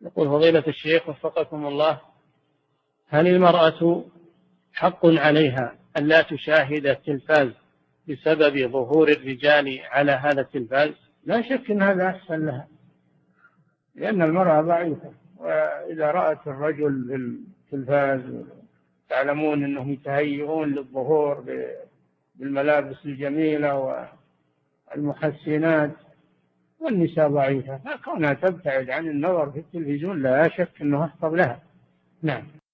يقول فضيلة الشيخ وفقكم الله، هل المرأة حق عليها أن لا تشاهد التلفاز بسبب ظهور الرجال على هذا التلفاز؟ لا شك أن هذا أحسن لها، لأن المرأة ضعيفة، وإذا رأت الرجل بالتلفاز تعلمون أنهم يتهيئون للظهور بالملابس الجميلة والمحسنات، والنساء ضعيفة، فكونها تبتعد عن النظر في التلفزيون لا شك أنه أفضل لها. نعم.